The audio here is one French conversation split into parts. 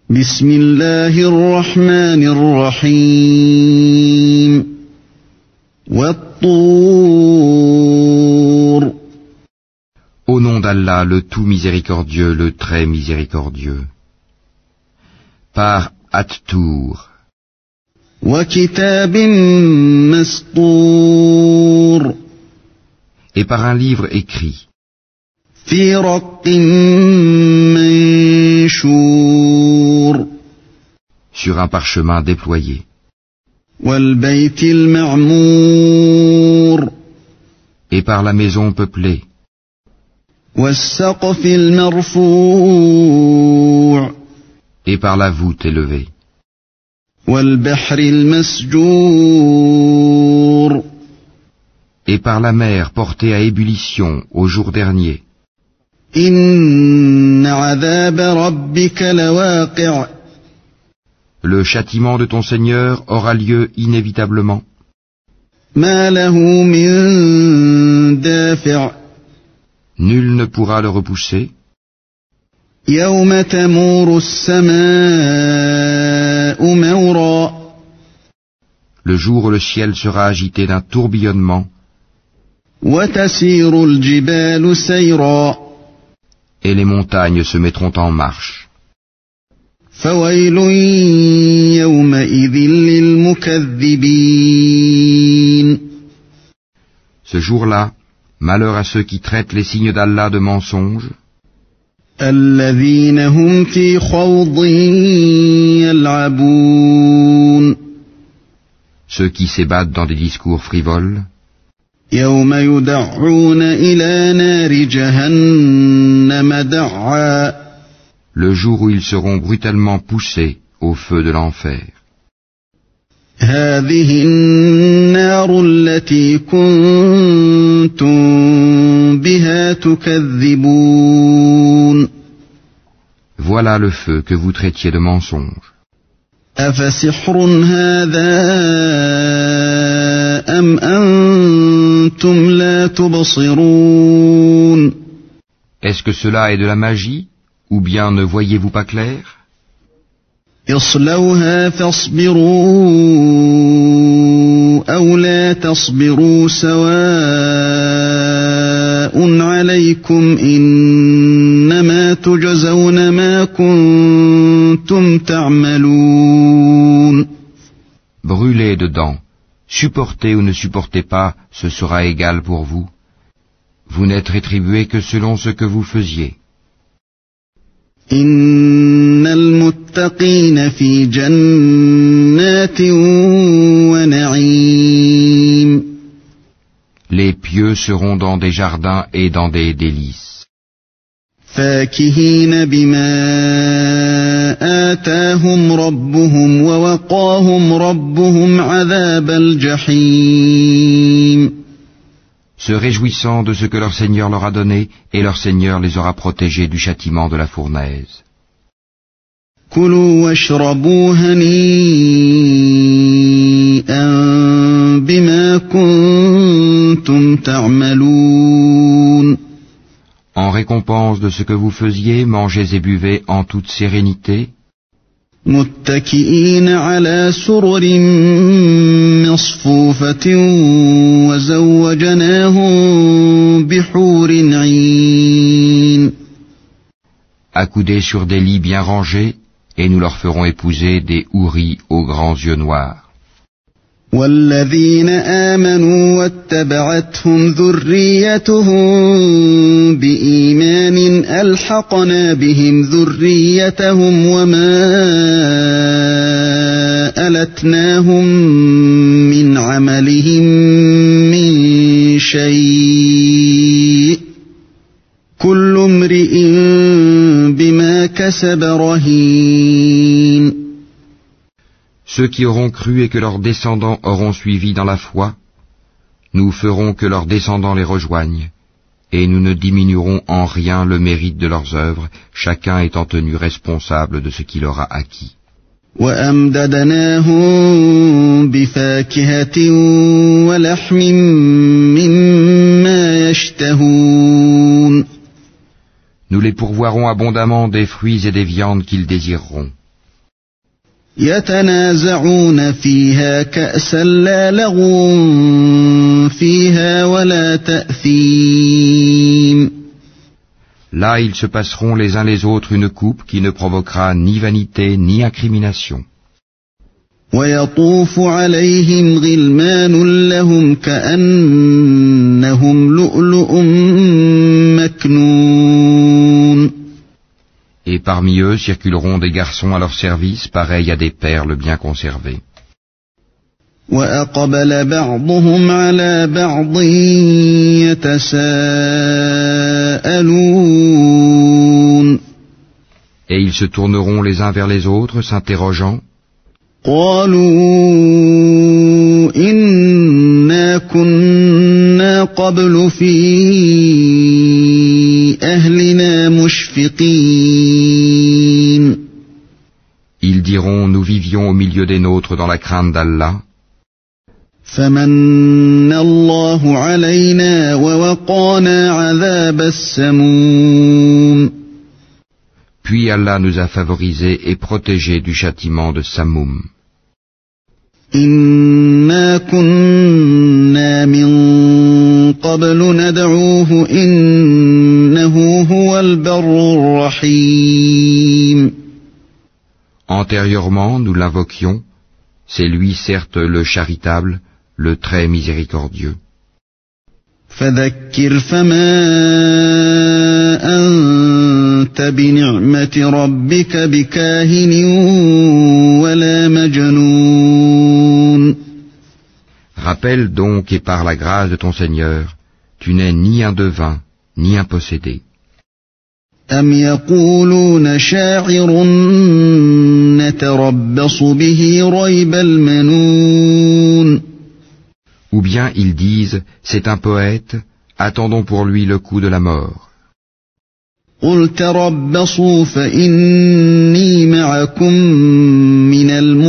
بسم الله الرحمن الرحيم والطور. Au nom d'Allah, le tout miséricordieux, le très miséricordieux. Par At-Tour. وكتاب مسطور. Et par un livre écrit. في رق منشور. Sur un parchemin déployé. والبيت المعمور. Et par la maison peuplée. والسقف المرفوع. Et par la voûte élevée. والبحر المسجور. Et par la mer portée à ébullition au jour dernier. إن عذاب ربك لواقع. Le châtiment de ton Seigneur aura lieu inévitablement. ما له من دافع. Nul ne pourra le repousser. يوم تمور السماء مورا. Le jour où le ciel sera agité d'un tourbillonnement. وتسير الجبال سيرا. Et les montagnes se mettront en marche. فويل يومئذ للمكذبين. Ce jour-là, malheur à ceux qui traitent les signes d'Allah de mensonges. الذين هم في خوض يلعبون. Ceux qui s'ébattent dans des discours frivoles. يوم يدعون إلى نار جهنم دعا. Le jour où ils seront brutalement poussés au feu de l'enfer. هذه النار التي كنتم بها تكذبون. Voilà le feu que vous traitiez de mensonge. أفسحر هذا أم أنتم لا تبصرون. Est-ce que cela est de la magie, ou bien ne voyez-vous pas clair? اصلوها فاصبروا أو لا تصبروا سواء عليكم إنما تجزون ما كنتم تعملون. Brûlez dedans, supportez ou ne supportez pas, ce sera égal pour vous. Vous n'êtes rétribué que selon ce que vous faisiez. إن المتقين في جنات ونعيم. Les pieux seront dans des jardins et dans des délices. فاكهين بما آتاهم ربهم ووقاهم ربهم عذاب الجحيم. Se réjouissant de ce que leur Seigneur leur a donné, et leur Seigneur les aura protégés du châtiment de la fournaise. كلوا واشربوا هنيئا بما كنتم تعملون. En récompense de ce que vous faisiez, mangez et buvez en toute sérénité. متكئين على سرر مصفوفة وزوجناهم بحور عين. Accoudés sur des lits bien rangés, et nous leur ferons épouser des houris aux grands yeux noirs. والذين آمنوا واتبعتهم ذريتهم بإيمان ألحقنا بهم ذريتهم وما ألتناهم من عملهم من شيء كل امرئ بما كسب رهين. Ceux qui auront cru et que leurs descendants auront suivi dans la foi, nous ferons que leurs descendants les rejoignent, et nous ne diminuerons en rien le mérite de leurs œuvres, chacun étant tenu responsable de ce qu'il aura acquis. وأمددناهم بفاكهة ولحم مما يشتهون. Nous les pourvoirons abondamment des fruits et des viandes qu'ils désireront. يتنازعون فيها كأسا لا لغو فيها ولا تأثيم. Là ils se passeront les uns les autres une coupe qui ne provoquera ni vanité ni incrimination. ويطوف عليهم غلمان لهم كأنهم لؤلؤ مكنون. Et parmi eux circuleront des garçons à leur service, pareils à des perles bien conservées. وأقبل بعضهم على بعض يتساءلون. Et ils se tourneront les uns vers les autres, s'interrogeant. قالوا إنا كنا قبل في أهلنا مشفقين. Ils diront, nous vivions au milieu des nôtres dans la crainte d'Allah. فمن الله علينا ووقانا عذاب السموم. Puis Allah nous a favorisés et protégés du châtiment de Samoum. إنا كنا من قبل ندعوه إنه هو البر الرحيم. Antérieurement, nous l'invoquions, c'est lui certes le charitable, le très miséricordieux. فذكر فما أنت بنعمة ربك بكاهن ولا مجنون. Rappelle donc et par la grâce de ton Seigneur, tu n'es ni un devin, ni un possédé. أم يقولون شاعر نتربص به ريب المنون. Ou bien ils disent, c'est un poète, attendons pour lui le coup de la mort. قل تربصوا فإني معكم من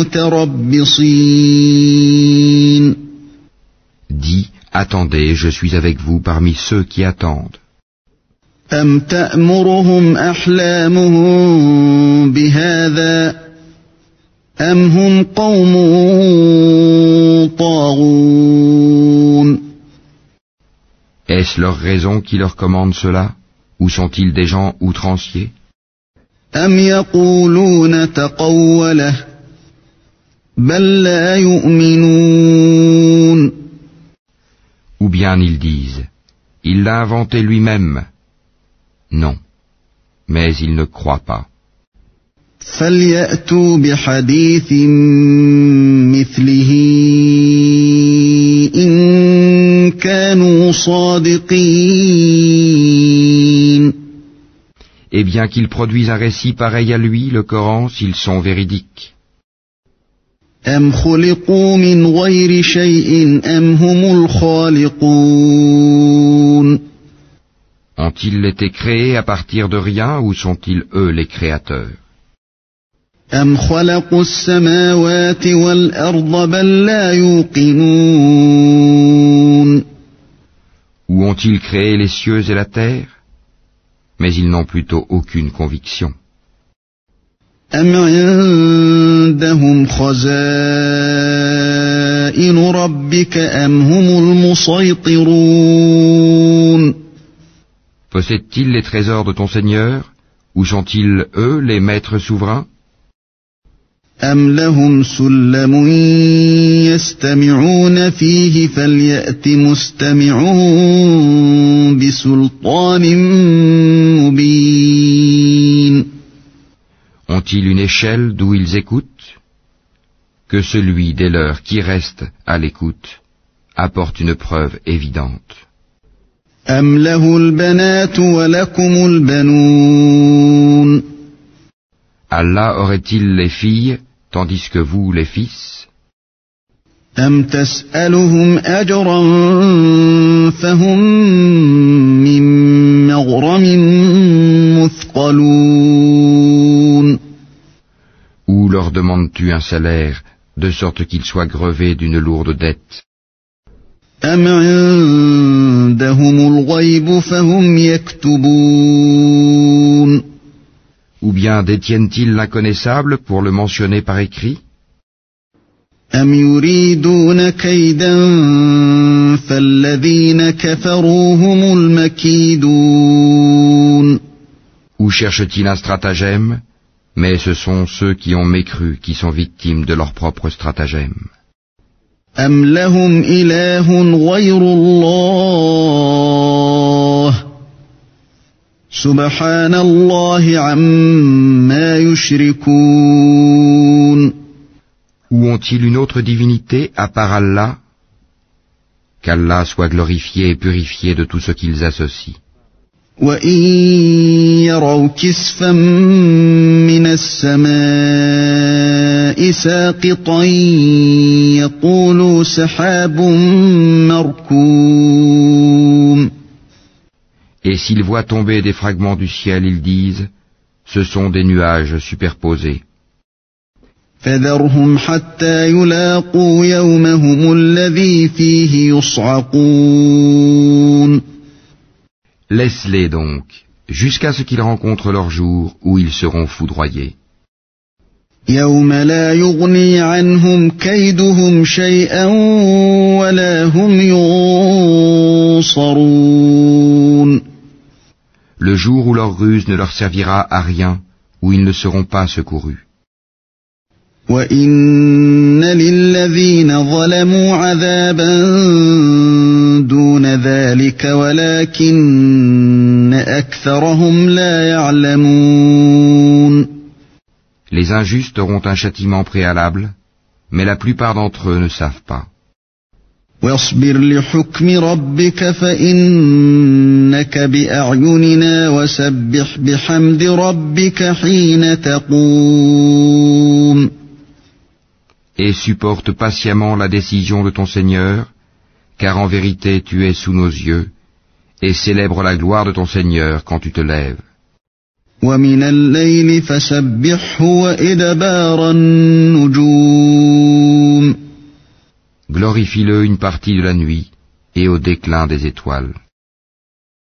المتربصين. Dis, attendez, je suis avec vous parmi ceux qui attendent. أم تأمرهم أحلامهم بهذا أم هم قوم طاغون. Est-ce leur raison qui leur commande cela, ou sont-ils des gens outranciers? أم يقولون تقوله بل لا يؤمنون. Ou bien ils disent, il l'a inventé lui-même. Non, mais ils ne croient pas. فليأتوا بحديث مثله إن كانوا صادقين. Eh bien qu'ils produisent un récit pareil à lui, le Coran, s'ils sont véridiques. أم خلقوا من غير شيء أم هم الخالقون. Ont-ils été créés à partir de rien ou sont-ils eux les créateurs? أم خلقوا السماوات والأرض بل لا يوقنون. Ou ont-ils créé les cieux et la terre? Mais ils n'ont plutôt aucune conviction. أم عندهم خزائن ربك أم هم المسيطرون. Possèdent-ils les trésors de ton Seigneur, ou sont-ils, eux, les maîtres souverains? أم لهم سلم يستمعون فيه فليأت مستمعون بسلطان مبين. Ont-ils une échelle d'où ils écoutent? Que celui des leurs qui reste à l'écoute apporte une preuve évidente. أم له البنات ولكم البنون. Allah aurait-il les filles, tandis que vous les fils? أم تسألهم أجرا فهم من مغرم مثقلون. Ou leur demandes-tu un salaire, de sorte qu'ils soient grevés d'une lourde dette? أم عندهم الغيب فهم يكتبون. Ou bien détiennent-ils l'inconnaissable pour le mentionner par écrit? أم يريدون كيدا فالذين كفروا هم المكيدون. Ou cherchent-ils un stratagème? Mais ce sont ceux qui ont mécru qui sont victimes de leur propre stratagème. أم لهم إله غير الله سبحان الله عما يشركون. Ou ont-ils une autre divinité à part Allah? Qu'Allah soit glorifié et purifié de tout ce qu'ils associent. وَإِن يَرَوْا كِسْفًا مِّنَ السَّمَاءِ سَاقِطًا يَقُولُوا سَحَابٌ مَّرْكُومٌ. Et s'ils voient tomber des fragments du ciel, ils disent, ce sont des nuages superposés. فَذَرْهُمْ حَتَّى يُلَاقُوا يَوْمَهُمُ الَّذِي فِيهِ يُصْعَقُونَ. Laisse-les donc, jusqu'à ce qu'ils rencontrent leur jour où ils seront foudroyés. يَوْمَ لَا يُغْنِي عَنْهُمْ كَيْدُهُمْ شَيْئًا وَلَا هُمْ يُنصَرُونَ. Le jour où leur ruse ne leur servira à rien, où ils ne seront pas secourus. وَإِنَّ لِلَّذِينَ ظَلَمُوا عَذَابًا دُونَ ذَلِكَ وَلَكِنَّ أَكْثَرَهُمْ لَا يَعْلَمُونَ. Les injustes auront un châtiment préalable, mais la plupart d'entre eux ne savent pas. وَاصْبِرْ لِحُكْمِ رَبِّكَ فَإِنَّكَ بِأَعْيُنِنَا وَسَبِّحْ بِحَمْدِ رَبِّكَ حِينَ تَقُومُ. Et supporte patiemment la décision de ton Seigneur, car en vérité tu es sous nos yeux, et célèbre la gloire de ton Seigneur quand tu te lèves. وَمِنَ اللَّيْلِ فَسَبِّحْهُ وَإِدْبَارَ النُّجُومِ. Glorifie-le une partie de la nuit et au déclin des étoiles.